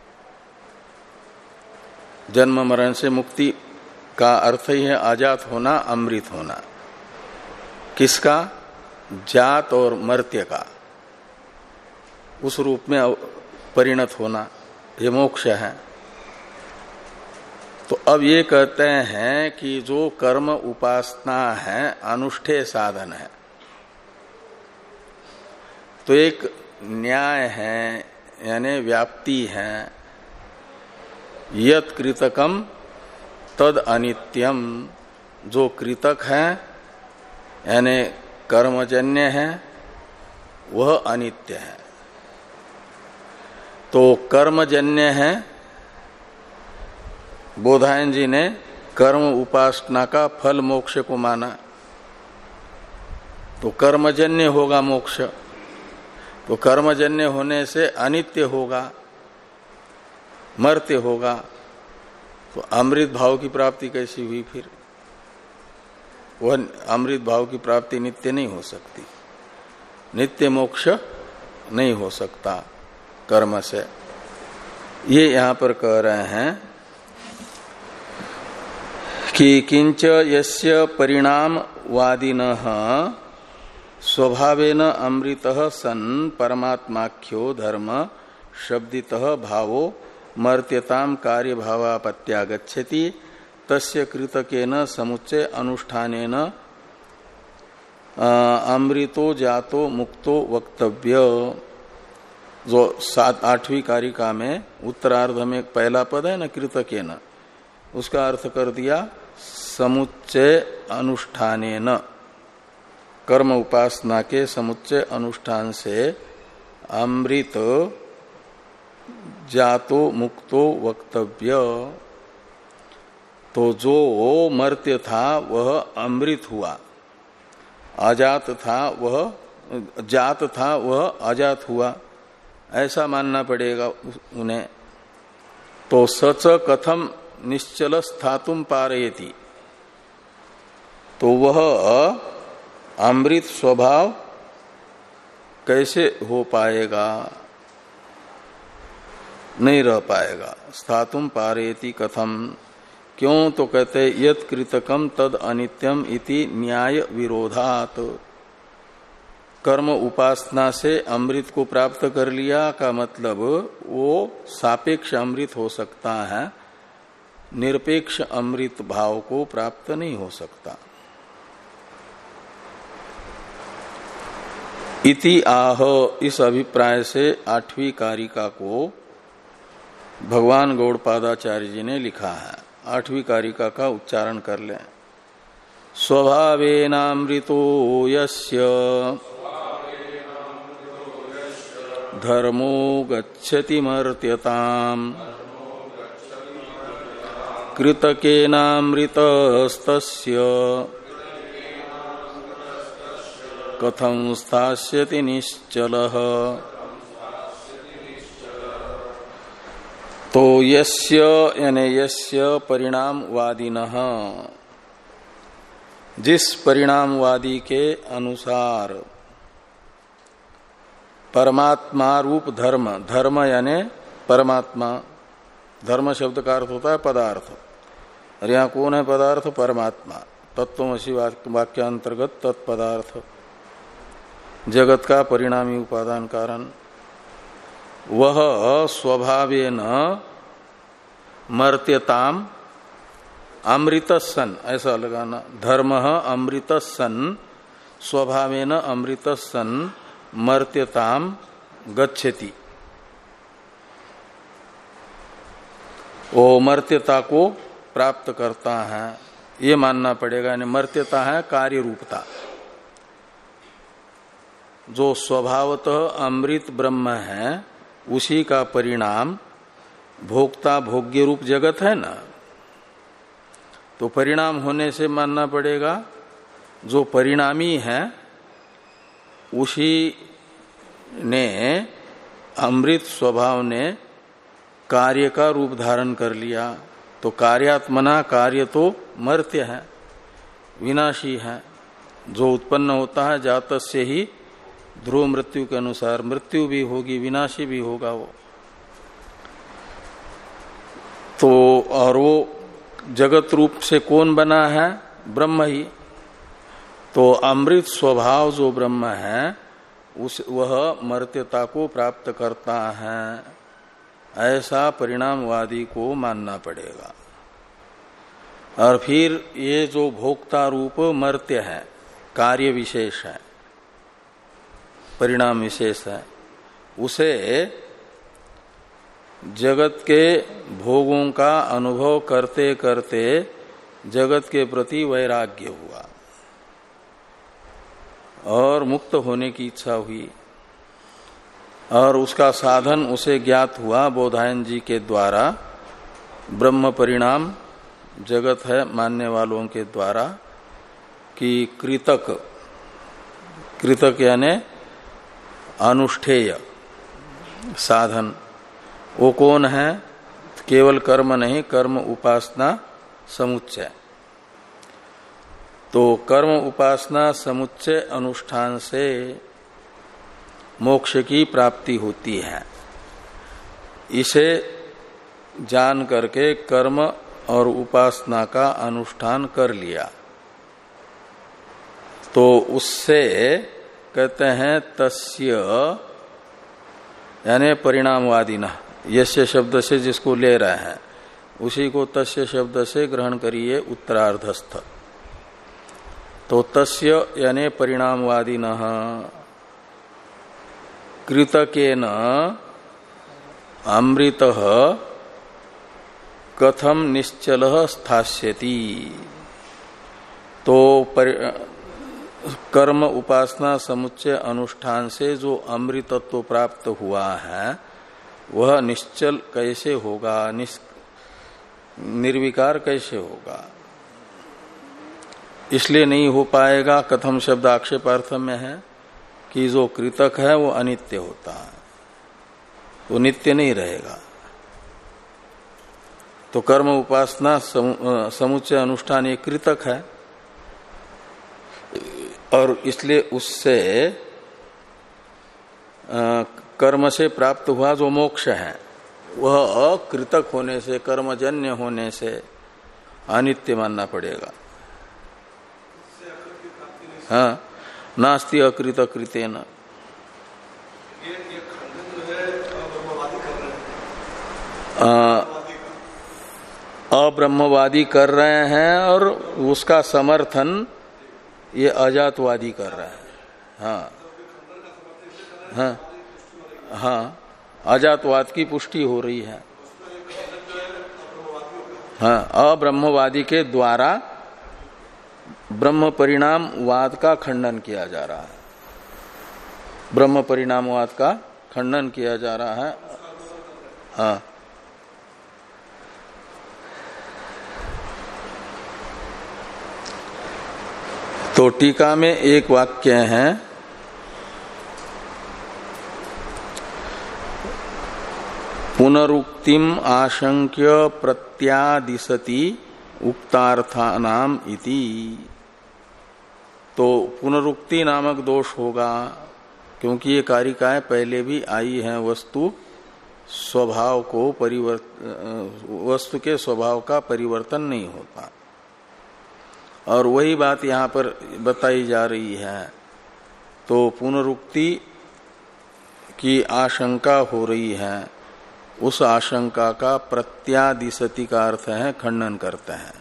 जन्म मरण से मुक्ति का अर्थ ही है आजात होना, अमृत होना। किसका? जात और मर्त्य का, उस रूप में परिणत होना, ये मोक्ष है। तो अब ये कहते हैं कि जो कर्म उपासना है अनुष्ठेय साधन है, तो एक न्याय है यानी व्याप्ति है। यत कृतकम तद अनित्यम, जो कृतक है यानी कर्मजन्य है वह अनित्य है। तो कर्मजन्य है, बोधायन जी ने कर्म उपासना का फल मोक्ष को माना, तो कर्मजन्य होगा मोक्ष। तो कर्मजन्य होने से अनित्य होगा, मर्त्य होगा, तो अमृत भाव की प्राप्ति कैसी हुई? फिर वह अमृत भाव की प्राप्ति नित्य नहीं हो सकती, नित्य मोक्ष नहीं हो सकता कर्म से। ये यहां पर कह रहे हैं कि किंच यस्य परिणाम वादिनः स्वभावेन अमृतः सन् परमात्माख्यो धर्म शब्दितः भावो मर्त्यताम कार्य भावापत्यागच्छति तस्य कृतकेन समुच्चय अनुष्ठानेन अमृतो जातो मुक्तो वक्तव्य। जो सात आठवीं कारिका में उत्तरार्ध में पहला पद है न कृतकेन, उसका अर्थ कर दिया समुच्चय अनुष्ठानेन, कर्म उपासना के समुच्चय अनुष्ठान से अमृत जातो मुक्तो वक्तव्य। तो जो मर्त्य था वह अमृत हुआ, अजात था वह जात था वह अजात हुआ, ऐसा मानना पड़ेगा उन्हें। तो सच कथम निश्चल स्थातुम पारयति, तो वह अमृत स्वभाव कैसे हो पाएगा? नहीं रह पाएगा। स्थातुम पारयति कथम, क्यों? तो कहते यत कृतकम तद अनित्यम इति न्याय विरोधात। कर्म उपासना से अमृत को प्राप्त कर लिया का मतलब वो सापेक्ष अमृत हो सकता है, निरपेक्ष अमृत भाव को प्राप्त नहीं हो सकता। इति आह, इस अभिप्राय से आठवीं कारिका को भगवान गौड़पादाचार्य जी ने लिखा है। आठवीं कारिका का उच्चारण कर लें। स्वभावेनामृतो यस्य धर्मो गच्छति मर्त्यताम् कृतकेनामृतस्तस्य कथं स्थास्यति निश्चलः। तो यस्य यानी यस्य परिणामवादिनः, जिस परिणामवादी के अनुसार परमात्मा रूप धर्म, धर्म यानी परमात्मा, धर्म शब्द का अर्थ होता है पदार्थ, और यहाँ कौन है पदार्थ? परमात्मा। तत्वमसि वाक्यांतर्गत तत्पदार्थ, जगत का परिणामी उपादान कारण, वह स्वभावेन मर्त्यताम अमृतस्सन, ऐसा लगाना, धर्म अमृतस्सन स्वभावेन अमृतस्सन मर्त्यताम गच्छति, वो मर्त्यता को प्राप्त करता है, ये मानना पड़ेगा। यानी मर्त्यता है कार्य रूपता, जो स्वभावतः अमृत ब्रह्म है उसी का परिणाम भोक्ता भोग्य रूप जगत है ना, तो परिणाम होने से मानना पड़ेगा जो परिणामी है उसी ने अमृत स्वभाव ने कार्य का रूप धारण कर लिया। तो कार्यात्मना कार्य तो मर्त्य है, विनाशी है। जो उत्पन्न होता है जात से ही ध्रुव मृत्यु के अनुसार मृत्यु भी होगी, विनाशी भी होगा वो। तो और वो जगत रूप से कौन बना है? ब्रह्म ही। तो अमृत स्वभाव जो ब्रह्म है उस वह मर्त्यता को प्राप्त करता है, ऐसा परिणामवादी को मानना पड़ेगा। और फिर ये जो भोक्ता रूप मर्त्य है, कार्य विशेष है, परिणाम विशेष है, उसे जगत के भोगों का अनुभव करते करते जगत के प्रति वैराग्य हुआ और मुक्त होने की इच्छा हुई, और उसका साधन उसे ज्ञात हुआ बोधायन जी के द्वारा, ब्रह्म परिणाम जगत है मानने वालों के द्वारा, कि कृतक, कृतक यानी अनुष्ठेय साधन, वो कौन है? केवल कर्म नहीं, कर्म उपासना समुच्चय। तो कर्म उपासना समुच्चय अनुष्ठान से मोक्ष की प्राप्ति होती है। इसे जान करके कर्म और उपासना का अनुष्ठान कर लिया तो उससे कहते हैं तस्य यानी परिणामवादिना, यस्य शब्द से जिसको ले रहे हैं उसी को तस्य शब्द से ग्रहण करिए उत्तरार्धस्थ। तो तस्य यानी परिणामवादिनः कृतकेन अमृतः कथम निश्चलः स्थास्यति। तो कर्म उपासना समुच्चय अनुष्ठान से जो अमृतत्व प्राप्त हुआ है वह निश्चल कैसे होगा, निर्विकार कैसे होगा? इसलिए नहीं हो पाएगा। कथम शब्द आक्षेपार्थ में है कि जो कृतक है वो अनित्य होता है, वो नित्य नहीं रहेगा। तो कर्म उपासना समुच्चय अनुष्ठान एक कृतक है और इसलिए उससे कर्म से प्राप्त हुआ जो मोक्ष है वह अकृतक होने से, कर्मजन्य होने से अनित्य मानना पड़ेगा। हाँ, नास्ति अकृत कृतेन। अब्रह्मवादी कर रहे हैं और उसका समर्थन ये अजातवादी कर रहे हैं। हाँ हाँ हाँ, अजातवाद की पुष्टि हो रही है। हाँ, अब्रह्मवादी के द्वारा ब्रह्म परिणामवाद का खंडन किया जा रहा है, ब्रह्म परिणामवाद का खंडन किया जा रहा है। हाँ, तो टीका में एक वाक्य है, पुनरुक्तिम आशंक्य प्रत्यादिशति उक्तार्थानाम इति। तो पुनरुक्ति नामक दोष होगा क्योंकि ये कारिकाएं पहले भी आई हैं। वस्तु स्वभाव को परिवर्तन, वस्तु के स्वभाव का परिवर्तन नहीं होता और वही बात यहाँ पर बताई जा रही है। तो पुनरुक्ति की आशंका हो रही है, उस आशंका का प्रत्यादिशति का अर्थ है खंडन करते हैं।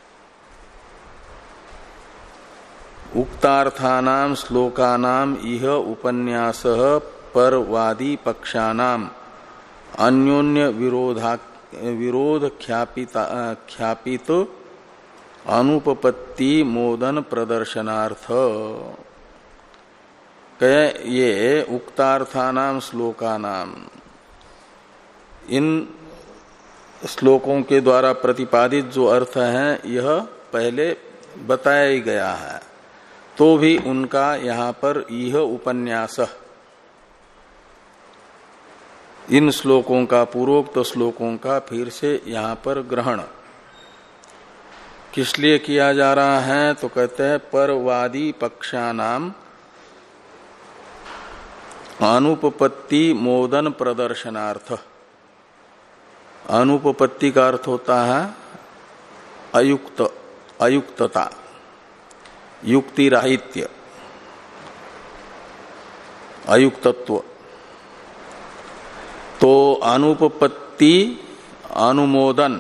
उक्तार्थानाम श्लोकानाम इह उपन्यास परवादी पक्षानाम अन्योन्य विरोधा विरोध ख्यापिता ख्यापित अनुपपत्ति मोदन प्रदर्शनार्थ। कहे ये उक्तार्थानाम श्लोकानाम, इन श्लोकों के द्वारा प्रतिपादित जो अर्थ है यह पहले बताया ही गया है, तो भी उनका यहाँ पर यह उपन्यास, इन श्लोकों का, पूर्वोक्त श्लोकों का फिर से यहाँ पर ग्रहण किस लिए किया जा रहा है? तो कहते हैं परवादी पक्षानाम अनुपपत्ति मोदन प्रदर्शनार्थ। अनुपपत्ति का अर्थ होता है अयुक्त, अयुक्तता, युक्ति राहित्य, अयुक्तत्व। तो अनुपपत्ति अनुमोदन,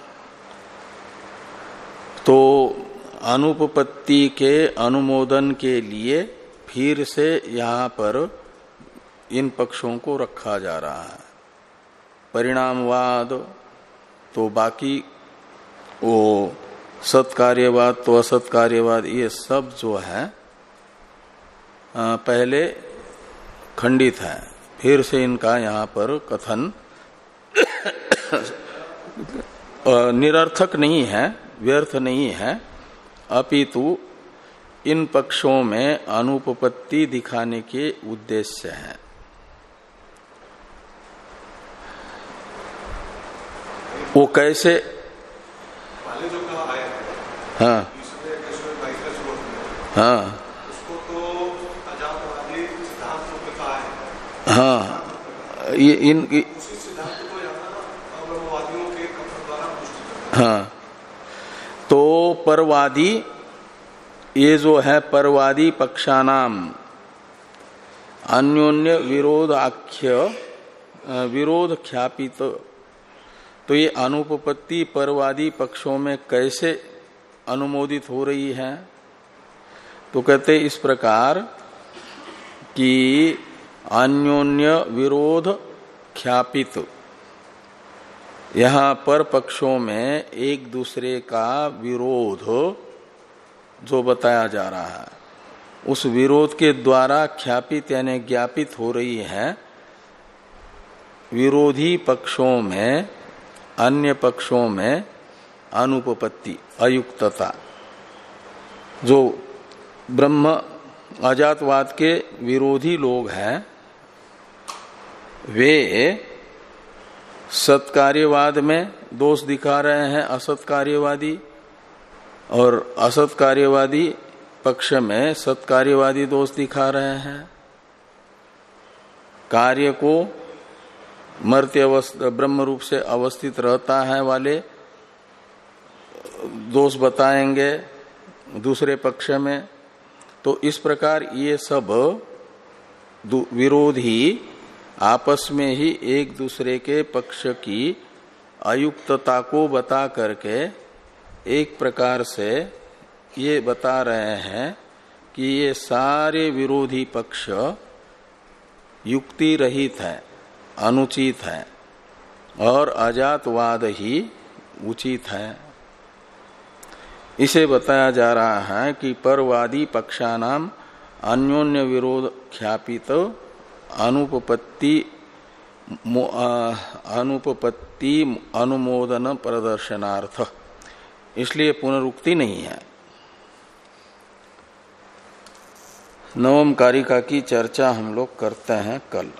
तो अनुपपत्ति के अनुमोदन के लिए फिर से यहाँ पर इन पक्षों को रखा जा रहा है। परिणामवाद तो बाकी, वो सत्कार्यवाद तो असत्कार्यवाद, ये सब जो है पहले खंडित है, फिर से इनका यहाँ पर कथन निरर्थक नहीं है, व्यर्थ नहीं है, अपितु इन पक्षों में अनुपपत्ति दिखाने के उद्देश्य है। वो कैसे? जो कहा आया है, हाँ हाँ उसको तो अजातवादी सिद्धांत को कहा है। हाँ, ये इन उसी सिद्धांत को यहाँ ब्रह्मवादियों के कथन द्वारा पुष्टि। हाँ, तो परवादी, ये जो है परवादी पक्षानाम अन्योन्य विरोध आख्य विरोध ख्यापित, तो ये अनुपपत्ति परवादी पक्षों में कैसे अनुमोदित हो रही है? तो कहते इस प्रकार कि अन्योन्य विरोध ख्यापित, यहाँ पर पक्षों में एक दूसरे का विरोध जो बताया जा रहा है, उस विरोध के द्वारा ख्यापित यानी ज्ञापित हो रही है विरोधी पक्षों में, अन्य पक्षों में अनुपपत्ति, अयुक्तता। जो ब्रह्म अजातवाद के विरोधी लोग हैं वे सत्कार्यवाद में दोष दिखा रहे हैं असत्कार्यवादी, और असत्कार्यवादी पक्ष में सत्कार्यवादी दोष दिखा रहे हैं। कार्य को मर्त्य अवस्था ब्रह्म रूप से अवस्थित रहता है वाले दोष बताएंगे दूसरे पक्ष में। तो इस प्रकार ये सब विरोधी आपस में ही एक दूसरे के पक्ष की अयुक्तता को बता करके एक प्रकार से ये बता रहे हैं कि ये सारे विरोधी पक्ष युक्ति रहित है, अनुचित है, और अजातवाद ही उचित है। इसे बताया जा रहा है कि परवादी पक्षानाम अन्योन्य विरोध ख्यापित अनुपपत्ति अनुपपत्ति अनुमोदन प्रदर्शनार्थ, इसलिए पुनरुक्ति नहीं है। नवम कारिका की चर्चा हम लोग करते हैं कल।